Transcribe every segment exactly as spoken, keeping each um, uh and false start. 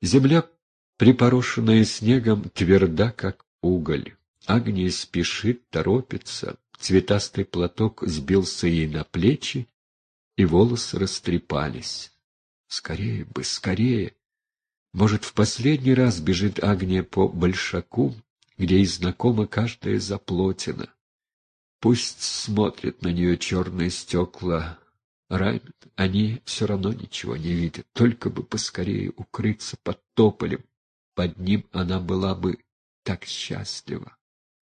Земля, припорошенная снегом, тверда, как уголь. Агния спешит, торопится. Цветастый платок сбился ей на плечи, и волосы растрепались. Скорее бы, скорее! Может, в последний раз бежит Агния по Большаку, где ей знакома каждая заплотина. Пусть смотрят на нее черные стекла Раймит, они все равно ничего не видят, только бы поскорее укрыться под тополем. Под ним она была бы так счастлива.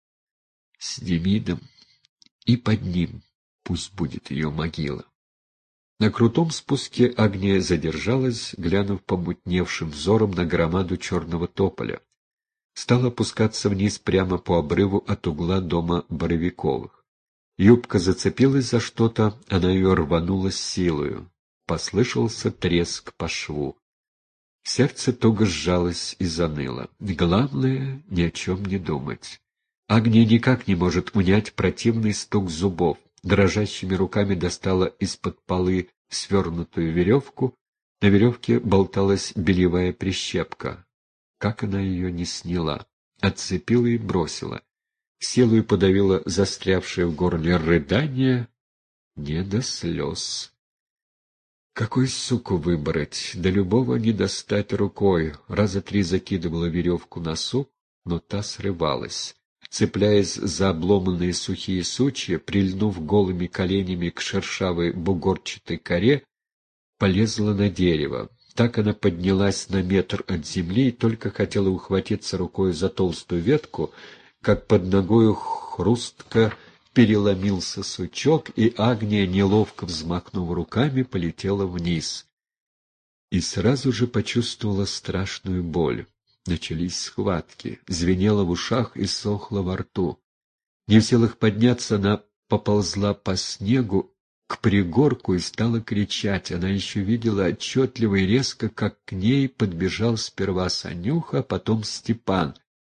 С Демидом и под ним пусть будет ее могила. На крутом спуске Агния задержалась, глянув помутневшим взором на громаду черного тополя. Стала опускаться вниз прямо по обрыву от угла дома Боровиковых. Юбка зацепилась за что-то, она ее рванула с силою. Послышался треск по шву. Сердце туго сжалось и заныло. Главное — ни о чем не думать. Агния никак не может унять противный стук зубов. Дрожащими руками достала из-под полы свернутую веревку. На веревке болталась бельевая прищепка. Как она ее не сняла? Отцепила и бросила. Силой подавила застрявшее в горле рыдание, не до слез. Какой суку выбрать? До любого не достать рукой. Раза три закидывала веревку на сук, но та срывалась. Цепляясь за обломанные сухие сучья, прильнув голыми коленями к шершавой бугорчатой коре, полезла на дерево. Так она поднялась на метр от земли и только хотела ухватиться рукой за толстую ветку, как под ногою хрустко переломился сучок, и Агния, неловко взмахнув руками, полетела вниз. И сразу же почувствовала страшную боль. Начались схватки, звенело в ушах и сохло во рту. Не в силах подняться, она поползла по снегу к пригорку и стала кричать. Она еще видела отчетливо и резко, как к ней подбежал сперва Санюха, а потом Степан.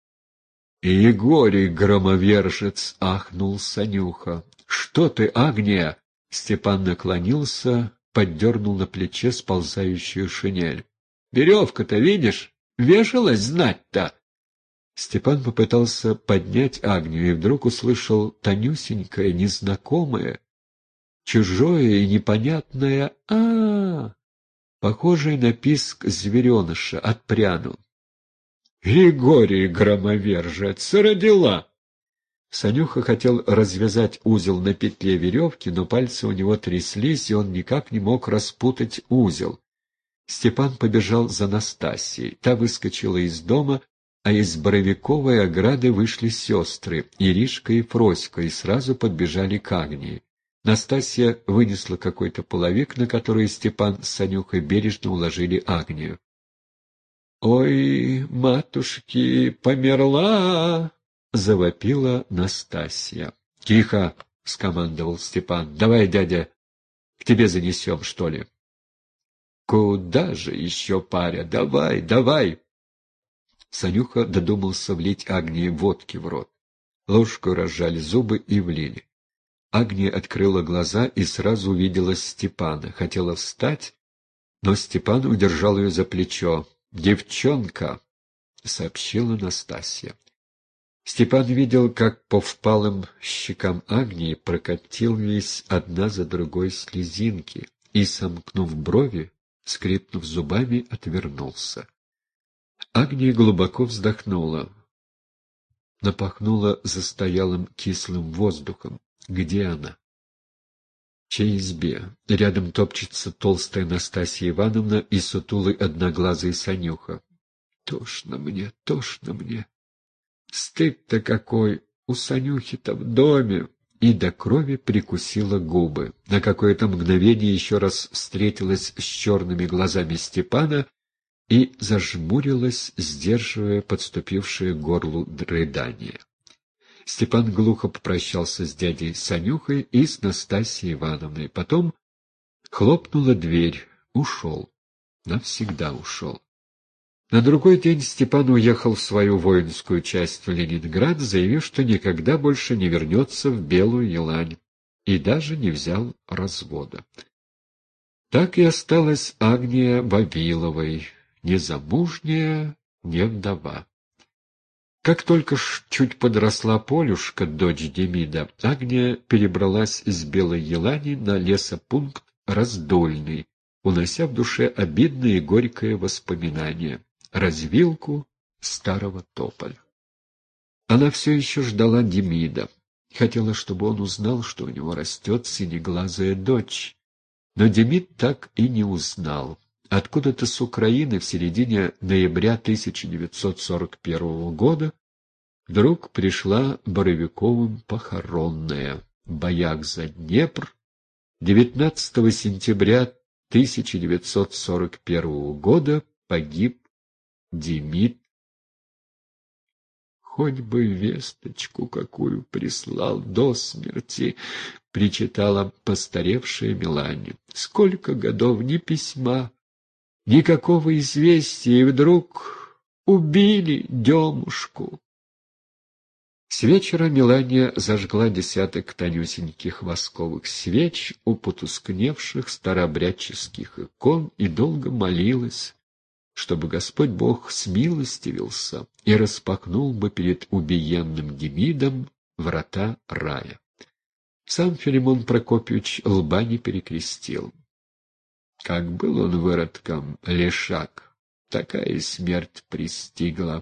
«Егорий, громовержец!» — ахнул Санюха. «Что ты, Агния?» Степан наклонился, поддернул на плече сползающую шинель. «Веревка-то, видишь? Вешалась знать-то!» Степан попытался поднять Агнию и вдруг услышал тонюсенькое, незнакомое, чужое и непонятное «а-а-а», похожее на писк звереныша, отпрянул. «Григорий, громовержец, родила!» Санюха хотел развязать узел на петле веревки, но пальцы у него тряслись, и он никак не мог распутать узел. Степан побежал за Настасьей. Та выскочила из дома, а из Боровиковой ограды вышли сестры, Иришка и Фроська, и сразу подбежали к Агнии. Настасья вынесла какой-то половик, на который Степан с Санюхой бережно уложили Агнию. «Ой, матушки, померла!» — завопила Настасья. «Тихо!» — скомандовал Степан. «Давай, дядя, к тебе занесем, что ли?» «Куда же еще, паря? Давай, давай!» Санюха додумался влить Агнии водки в рот. Ложкой разжали зубы и влили. Агния открыла глаза и сразу увидела Степана. Хотела встать, но Степан удержал ее за плечо. «Девчонка!» — сообщила Настасья. Степан видел, как по впалым щекам Агнии прокатились одна за другой слезинки, и, сомкнув брови, скрипнув зубами, отвернулся. Агния глубоко вздохнула, напахнула застоялым кислым воздухом. Где она? В чьей избе? Рядом топчется толстая Настасья Ивановна и сутулый одноглазый Санюха. Тошно мне, тошно мне. Стыд-то какой! У Санюхи-то в доме! И до крови прикусила губы. На какое-то мгновение еще раз встретилась с черными глазами Степана и зажмурилась, сдерживая подступившее к горлу рыдание. Степан глухо попрощался с дядей Санюхой и с Настасьей Ивановной. Потом хлопнула дверь. Ушел. Навсегда ушел. На другой день Степан уехал в свою воинскую часть в Ленинград, заявив, что никогда больше не вернется в Белую Елань, и даже не взял развода. Так и осталась Агния Вавиловой, незамужняя, не вдова. Как только ж чуть подросла Полюшка, дочь Демида, Агния перебралась из Белой Елани на лесопункт Раздольный, унося в душе обидное и горькое воспоминание — развилку старого тополя. Она все еще ждала Демида. Хотела, чтобы он узнал, что у него растет синеглазая дочь. Но Демид так и не узнал. Откуда-то с Украины в середине ноября тысяча девятьсот сорок первого года вдруг пришла Боровиковым похоронная. Бояк за Днепр. девятнадцатого сентября тысяча девятьсот сорок первого года погиб Демид. «Хоть бы весточку какую прислал до смерти», — причитала постаревшая Мелания. «Сколько годов ни письма, никакого известия, и вдруг убили Демушку». С вечера Мелания зажгла десяток тонюсеньких восковых свеч у потускневших старообрядческих икон и долго молилась, чтобы Господь Бог смилостивился и распахнул бы перед убиенным Демидом врата рая. Сам Филимон Прокопьевич лба не перекрестил. Как был он выродком, лешак, такая смерть пристигла.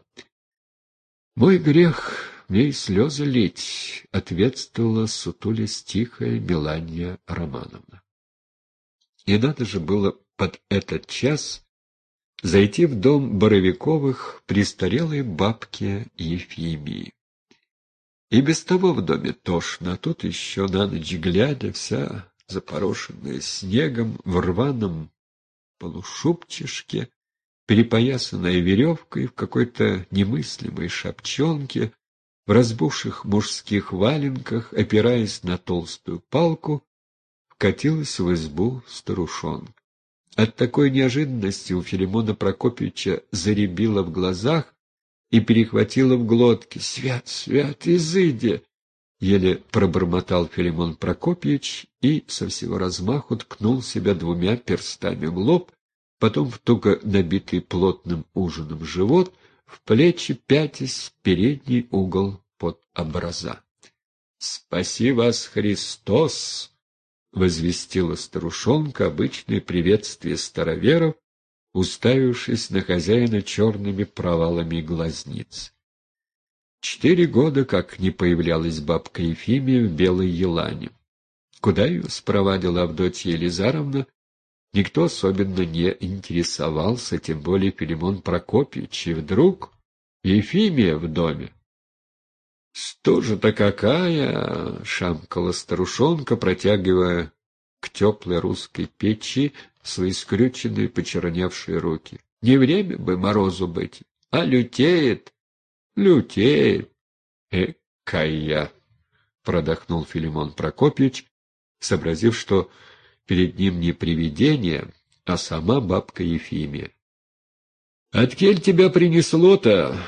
«Мой грех, мне и слезы лить», — ответствовала сутулясь тихая Мелания Романовна. И надо же было под этот час зайти в дом Боровиковых престарелой бабке Ефимии. И без того в доме тошно, а тут еще на ночь глядя, вся запорошенная снегом, в рваном полушубчишке, перепоясанная веревкой, в какой-то немыслимой шапчонке, в разбухших мужских валенках, опираясь на толстую палку, вкатилась в избу старушонка. От такой неожиданности у Филимона Прокопьевича заребило в глазах и перехватило в глотке. «Свят, свят, изыди!» — еле пробормотал Филимон Прокопьевич и со всего размаху ткнул себя двумя перстами в лоб, потом в туго набитый плотным ужином живот, в плечи пятясь в передний угол под образа. «Спаси вас, Христос!» — возвестила старушонка обычное приветствие староверов, уставившись на хозяина черными провалами глазниц. Четыре года как не появлялась бабка Ефимия в Белой Елане. Куда ее спровадила Авдотья Елизаровна, никто особенно не интересовался, тем более Филимон Прокопьевич, и вдруг Ефимия в доме. «Стужа-то какая!» — шамкала старушонка, протягивая к теплой русской печи свои скрюченные почерневшие руки. «Не время бы морозу быть, а лютеет, лютеет!» «Экая!» — продохнул Филимон Прокопьевич, сообразив, что перед ним не привидение, а сама бабка Ефимия. «Откель тебя принесло-то?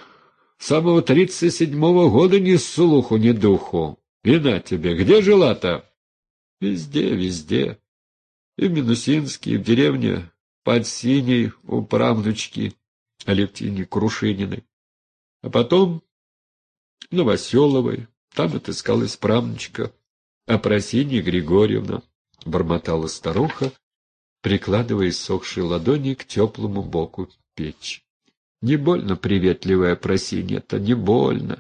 С самого тридцать седьмого года ни слуху, ни духу. И на тебе, где жила-то?» «Везде, везде. И в Минусинске, и в деревне под Синей у правнучки Алевтине Крушининой. А потом Новоселовой, там отыскалась правнучка Апрасинья Григорьевна», — бормотала старуха, прикладывая иссохшие ладони к теплому боку печи. «Не больно приветливая Просинья-то, не больно.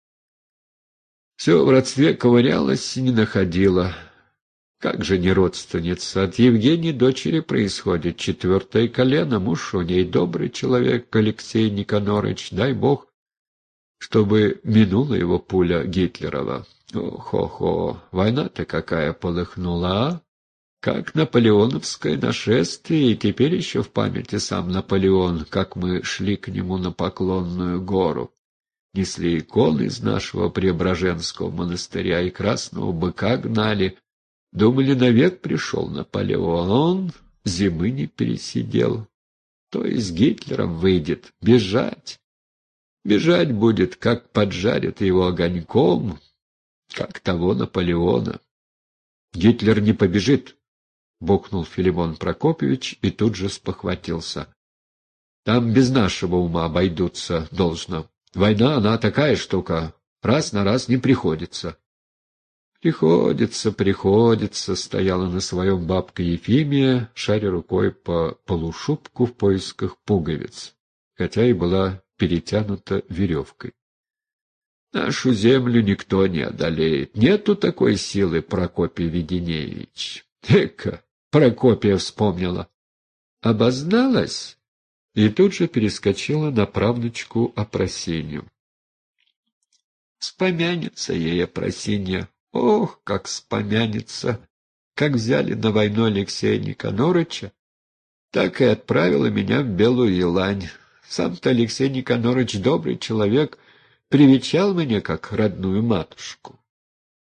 Все в родстве ковырялась и не находила. Как же не родственница? От Евгении дочери происходит четвертое колено, муж у ней добрый человек, Алексей Никонорович, дай бог, чтобы минула его пуля Гитлерова. Ох-хо-хо, война-то какая полыхнула, а? Как наполеоновское нашествие, и теперь еще в памяти сам Наполеон, как мы шли к нему на Поклонную гору. Несли иконы из нашего Преображенского монастыря и красного быка гнали. Думали, навек пришел Наполеон, зимы не пересидел. То и с Гитлером выйдет. Бежать. Бежать будет, как поджарят его огоньком, как того Наполеона. Гитлер не побежит. — бухнул Филимон Прокопьевич и тут же спохватился. Там без нашего ума обойдутся должно. Война, она такая штука, раз на раз не приходится. Приходится, приходится, стояла на своем бабка Ефимия, шаря рукой по полушубку в поисках пуговиц, хотя и была перетянута веревкой. Нашу землю никто не одолеет. Нету такой силы, Прокопий Веденеевич. Эка, Прокопия вспомнила. Обозналась и тут же перескочила на правнучку Опросенью. Вспомянется ей Опросинья. Ох, как вспомянется! Как взяли на войну Алексея Никанорыча, так и отправила меня в Белую Елань. Сам-то Алексей Никанорыч добрый человек, привечал меня как родную матушку.